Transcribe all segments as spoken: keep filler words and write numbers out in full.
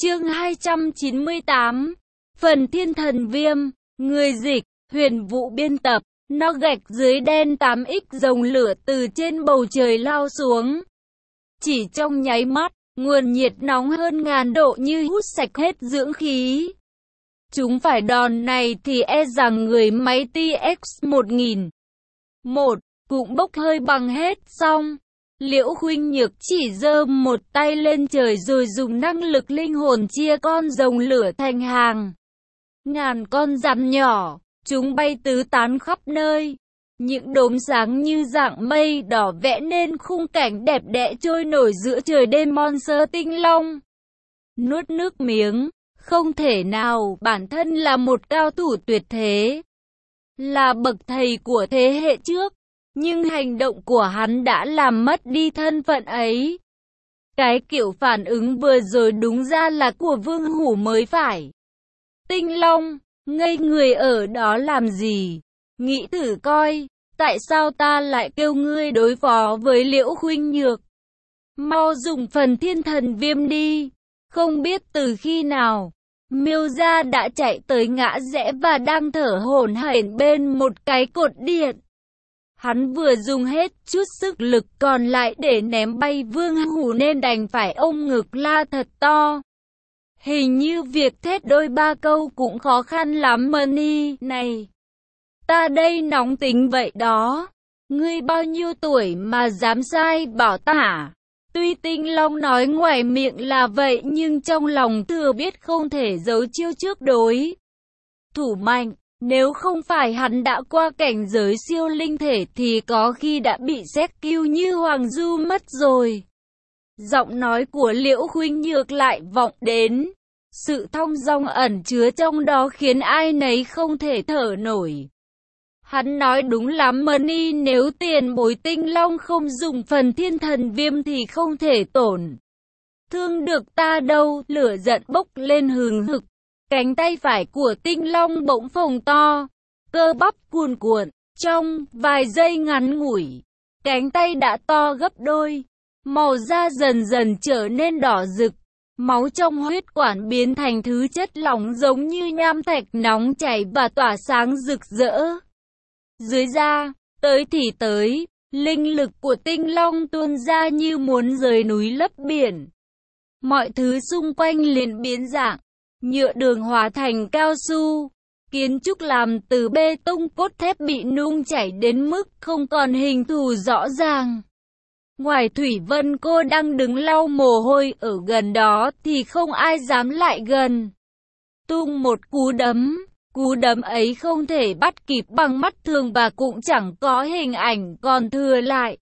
Chương hai trăm chín mươi tám, Phần Thiên Thần Viêm. Người dịch, Huyền Vũ biên tập. Nó gạch dưới đen tám x rồng lửa từ trên bầu trời lao xuống. Chỉ trong nháy mắt, nguồn nhiệt nóng hơn ngàn độ như hút sạch hết dưỡng khí. Chúng phải đòn này thì e rằng người máy tê ích một nghìn một cũng bốc hơi bằng hết xong. Liễu Khuynh Nhược chỉ giơ một tay lên trời rồi dùng năng lực linh hồn chia con rồng lửa thành hàng ngàn con rắn nhỏ, chúng bay tứ tán khắp nơi. Những đốm sáng như dạng mây đỏ vẽ nên khung cảnh đẹp đẽ trôi nổi giữa trời đêm. Monster Tinh Long nuốt nước miếng, không thể nào, bản thân là một cao thủ tuyệt thế, là bậc thầy của thế hệ trước. Nhưng hành động của hắn đã làm mất đi thân phận ấy. Cái kiểu phản ứng vừa rồi đúng ra là của Vương Hủ mới phải. Tinh Long, ngây người ở đó làm gì? Nghĩ thử coi, tại sao ta lại kêu ngươi đối phó với Liễu Khuynh Nhược? Mau dùng phần Thiên Thần Viêm đi. Không biết từ khi nào, Miêu Gia đã chạy tới ngã rẽ và đang thở hổn hển bên một cái cột điện. Hắn vừa dùng hết chút sức lực còn lại để ném bay Vương Hủ nên đành phải ôm ngực la thật to. Hình như việc thét đôi ba câu cũng khó khăn lắm. Money này, ta đây nóng tính vậy đó. Ngươi bao nhiêu tuổi mà dám sai bảo ta hả? Tuy Tinh Long nói ngoài miệng là vậy nhưng trong lòng thừa biết không thể giấu chiêu trước đối thủ mạnh. Nếu không phải hắn đã qua cảnh giới siêu linh thể thì có khi đã bị xét kill như Hoàng Du mất rồi. Giọng nói của Liễu Khuynh Nhược lại vọng đến. Sự thong dong ẩn chứa trong đó khiến ai nấy không thể thở nổi. Hắn nói đúng lắm Money, nếu tiền bối Tinh Long không dùng phần Thiên Thần Viêm thì không thể tổn thương được ta đâu. Lửa giận bốc lên hừng hực. Cánh tay phải của Tinh Long bỗng phồng to, cơ bắp cuồn cuộn. Trong vài giây ngắn ngủi, cánh tay đã to gấp đôi, màu da dần dần trở nên đỏ rực, máu trong huyết quản biến thành thứ chất lỏng giống như nham thạch nóng chảy và tỏa sáng rực rỡ. Dưới da, tới thì tới, linh lực của Tinh Long tuôn ra như muốn rời núi lấp biển. Mọi thứ xung quanh liền biến dạng. Nhựa đường hóa thành cao su, kiến trúc làm từ bê tông cốt thép bị nung chảy đến mức không còn hình thù rõ ràng. Ngoài Thủy Vân cô đang đứng lau mồ hôi ở gần đó thì không ai dám lại gần. Tung một cú đấm, cú đấm ấy không thể bắt kịp bằng mắt thường và cũng chẳng có hình ảnh còn thừa lại.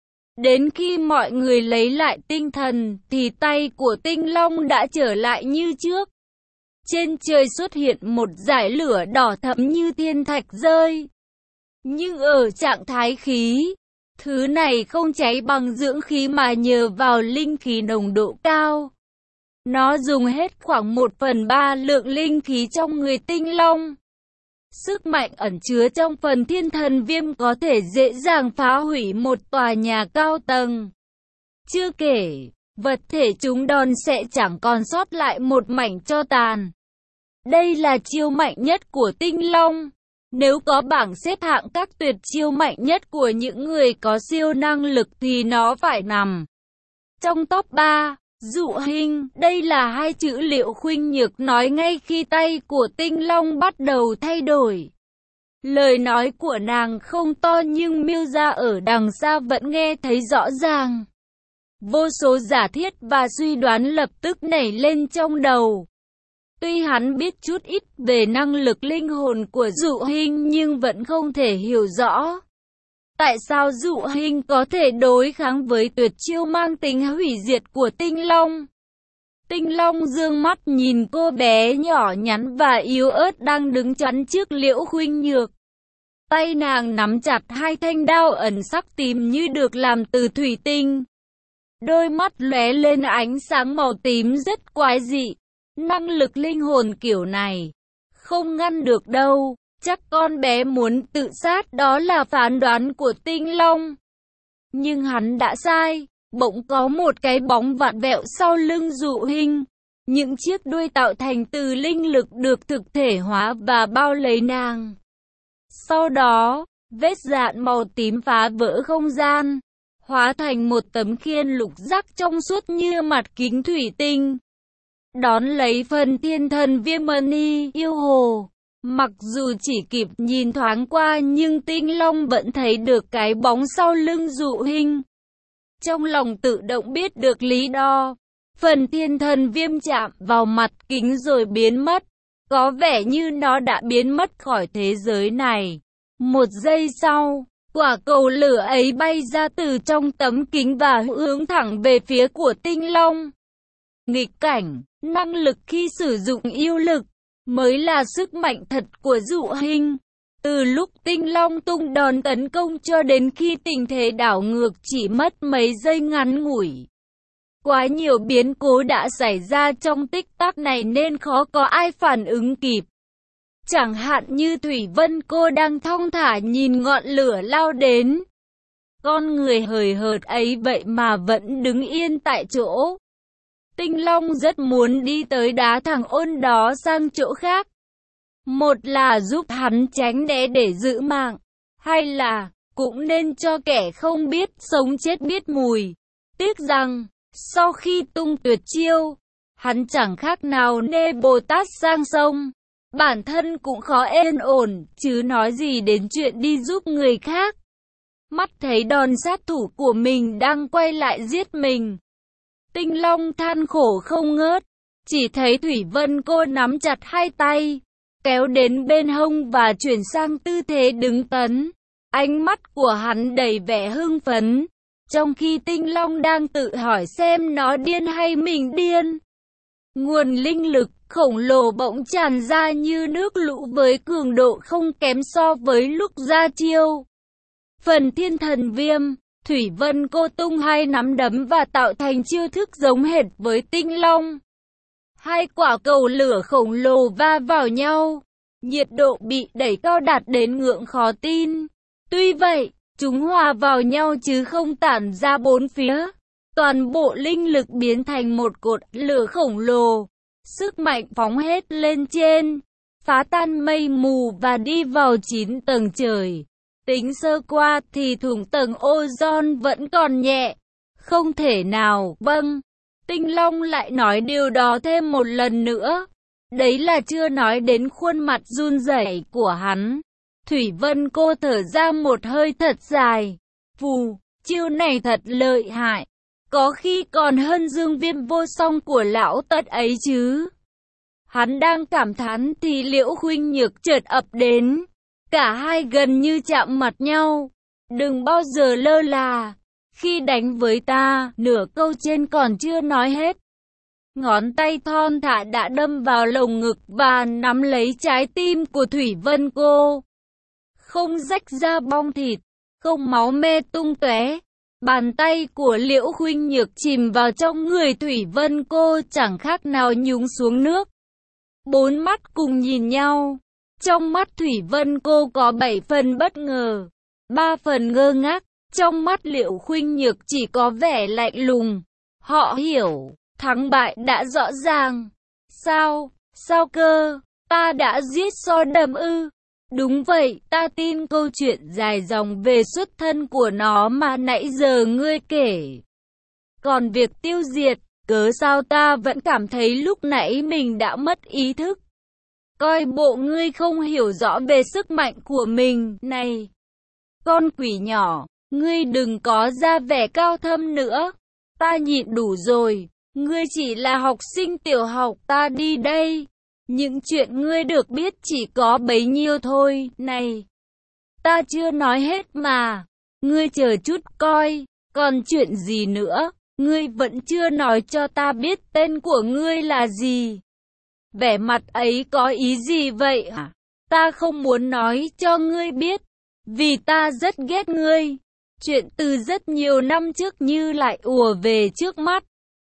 Đến khi mọi người lấy lại tinh thần thì tay của Tinh Long đã trở lại như trước. Trên trời xuất hiện một dải lửa đỏ thẫm như thiên thạch rơi. Nhưng ở trạng thái khí, thứ này không cháy bằng dưỡng khí mà nhờ vào linh khí nồng độ cao. Nó dùng hết khoảng một phần ba lượng linh khí trong người Tinh Long. Sức mạnh ẩn chứa trong phần Thiên Thần Viêm có thể dễ dàng phá hủy một tòa nhà cao tầng. Chưa kể, vật thể chúng đòn sẽ chẳng còn sót lại một mảnh tro tàn. Đây là chiêu mạnh nhất của Tinh Long. Nếu có bảng xếp hạng các tuyệt chiêu mạnh nhất của những người có siêu năng lực thì nó phải nằm trong top ba. Dụ hình, đây là hai chữ Liễu Khuynh Nhược nói ngay khi tay của Tinh Long bắt đầu thay đổi. Lời nói của nàng không to nhưng Miêu Gia ở đằng xa vẫn nghe thấy rõ ràng. Vô số giả thiết và suy đoán lập tức nảy lên trong đầu. Tuy hắn biết chút ít về năng lực linh hồn của Dụ Hình nhưng vẫn không thể hiểu rõ tại sao Dụ Hình có thể đối kháng với tuyệt chiêu mang tính hủy diệt của Tinh Long. Tinh Long dương mắt nhìn cô bé nhỏ nhắn và yếu ớt đang đứng chắn trước Liễu Khuynh Nhược. Tay nàng nắm chặt hai thanh đao ẩn sắc tím như được làm từ thủy tinh. Đôi mắt lóe lên ánh sáng màu tím rất quái dị. Năng lực linh hồn kiểu này không ngăn được đâu. Chắc con bé muốn tự sát, đó là phán đoán của Tinh Long. Nhưng hắn đã sai. Bỗng có một cái bóng vặn vẹo sau lưng Dụ Hình. Những chiếc đuôi tạo thành từ linh lực được thực thể hóa và bao lấy nàng. Sau đó, vết dạn màu tím phá vỡ không gian, hóa thành một tấm khiên lục giác trong suốt như mặt kính thủy tinh. Đón lấy phần thiên thần viêm mani yêu hồ. Mặc dù chỉ kịp nhìn thoáng qua nhưng Tinh Long vẫn thấy được cái bóng sau lưng Dụ Hinh. Trong lòng tự động biết được lý do. Phần thiên thần viêm chạm vào mặt kính rồi biến mất. Có vẻ như nó đã biến mất khỏi thế giới này. Một giây sau, quả cầu lửa ấy bay ra từ trong tấm kính và hướng thẳng về phía của Tinh Long. Nghịch cảnh, năng lực khi sử dụng yêu lực mới là sức mạnh thật của Dụ Hinh. Từ lúc Tinh Long tung đòn tấn công cho đến khi tình thế đảo ngược chỉ mất mấy giây ngắn ngủi. Quá nhiều biến cố đã xảy ra trong tích tắc này nên khó có ai phản ứng kịp. Chẳng hạn như Thủy Vân cô đang thong thả nhìn ngọn lửa lao đến. Con người hời hợt ấy vậy mà vẫn đứng yên tại chỗ. Tinh Long rất muốn đi tới đá thằng ôn đó sang chỗ khác. Một là giúp hắn tránh né để giữ mạng, hay là cũng nên cho kẻ không biết sống chết biết mùi. Tiếc rằng, sau khi tung tuyệt chiêu, hắn chẳng khác nào nê Bồ Tát sang sông. Bản thân cũng khó yên ổn, chứ nói gì đến chuyện đi giúp người khác. Mắt thấy đòn sát thủ của mình đang quay lại giết mình. Tinh Long than khổ không ngớt, chỉ thấy Thủy Vân cô nắm chặt hai tay, kéo đến bên hông và chuyển sang tư thế đứng tấn. Ánh mắt của hắn đầy vẻ hưng phấn, trong khi Tinh Long đang tự hỏi xem nó điên hay mình điên. Nguồn linh lực khổng lồ bỗng tràn ra như nước lũ với cường độ không kém so với lúc ra chiêu. Phần thiên thần viêm, Thủy Vân cô tung hai nắm đấm và tạo thành chiêu thức giống hệt với Tinh Long. Hai quả cầu lửa khổng lồ va vào nhau, nhiệt độ bị đẩy cao đạt đến ngưỡng khó tin. Tuy vậy, chúng hòa vào nhau chứ không tản ra bốn phía. Toàn bộ linh lực biến thành một cột lửa khổng lồ. Sức mạnh phóng hết lên trên, phá tan mây mù và đi vào chín tầng trời. Tính sơ qua thì thủng tầng ozone vẫn còn nhẹ. Không thể nào, vâng. Tinh Long lại nói điều đó thêm một lần nữa. Đấy là chưa nói đến khuôn mặt run rẩy của hắn. Thủy Vân cô thở ra một hơi thật dài. Phù, chiêu này thật lợi hại. Có khi còn hơn dương viêm vô song của lão Tất ấy chứ. Hắn đang cảm thán thì Liễu Khuynh Nhược chợt ập đến. Cả hai gần như chạm mặt nhau. Đừng bao giờ lơ là. Khi đánh với ta, nửa câu trên còn chưa nói hết. Ngón tay thon thả đã đâm vào lồng ngực và nắm lấy trái tim của Thủy Vân cô. Không rách ra bong thịt, không máu me tung tóe. Bàn tay của Liễu Khuynh Nhược chìm vào trong người Thủy Vân cô chẳng khác nào nhúng xuống nước. Bốn mắt cùng nhìn nhau. Trong mắt Thủy Vân cô có bảy phần bất ngờ, ba phần ngơ ngác. Trong mắt Liễu Khuynh Nhược chỉ có vẻ lạnh lùng. Họ hiểu, thắng bại đã rõ ràng. Sao, sao cơ, ta đã giết So Đầm ư? Đúng vậy, ta tin câu chuyện dài dòng về xuất thân của nó mà nãy giờ ngươi kể. Còn việc tiêu diệt, cớ sao ta vẫn cảm thấy lúc nãy mình đã mất ý thức. Coi bộ ngươi không hiểu rõ về sức mạnh của mình, này. Con quỷ nhỏ, ngươi đừng có ra vẻ cao thâm nữa. Ta nhịn đủ rồi, ngươi chỉ là học sinh tiểu học, ta đi đây. Những chuyện ngươi được biết chỉ có bấy nhiêu thôi, này. Ta chưa nói hết mà. Ngươi chờ chút coi, còn chuyện gì nữa, ngươi vẫn chưa nói cho ta biết tên của ngươi là gì. Vẻ mặt ấy có ý gì vậy hả? Ta không muốn nói cho ngươi biết, vì ta rất ghét ngươi. Chuyện từ rất nhiều năm trước như lại ùa về trước mắt.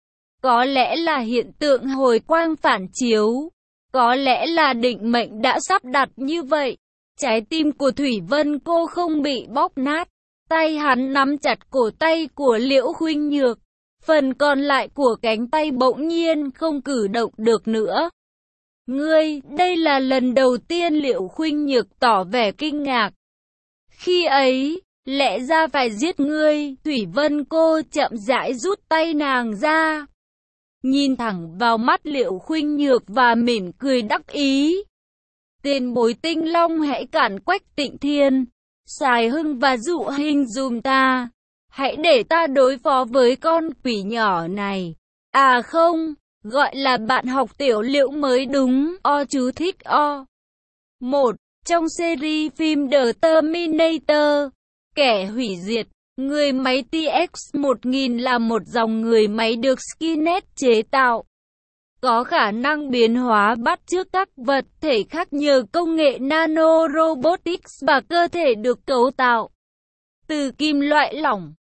Có lẽ là hiện tượng hồi quang phản chiếu. Có lẽ là định mệnh đã sắp đặt như vậy. Trái tim của Thủy Vân cô không bị bóp nát. Tay hắn nắm chặt cổ tay của Liễu Khuynh Nhược. Phần còn lại của cánh tay bỗng nhiên không cử động được nữa. Ngươi, đây là lần đầu tiên Liệu Khuynh Nhược tỏ vẻ kinh ngạc. Khi ấy, lẽ ra phải giết ngươi, Thủy Vân cô chậm rãi rút tay nàng ra. Nhìn thẳng vào mắt Liệu Khuynh Nhược và mỉm cười đắc ý. Tiền bối Tinh Long hãy cản Quách Tịnh Thiên, Sài Hưng và Dụ Hình dùm ta. Hãy để ta đối phó với con quỷ nhỏ này. À không, gọi là bạn học tiểu Liệu mới đúng. O chú thích O. một. Trong series phim The Terminator, kẻ hủy diệt, người máy T X một nghìn là một dòng người máy được Skynet chế tạo. Có khả năng biến hóa bắt chước các vật thể khác nhờ công nghệ nanorobotics và cơ thể được cấu tạo từ kim loại lỏng.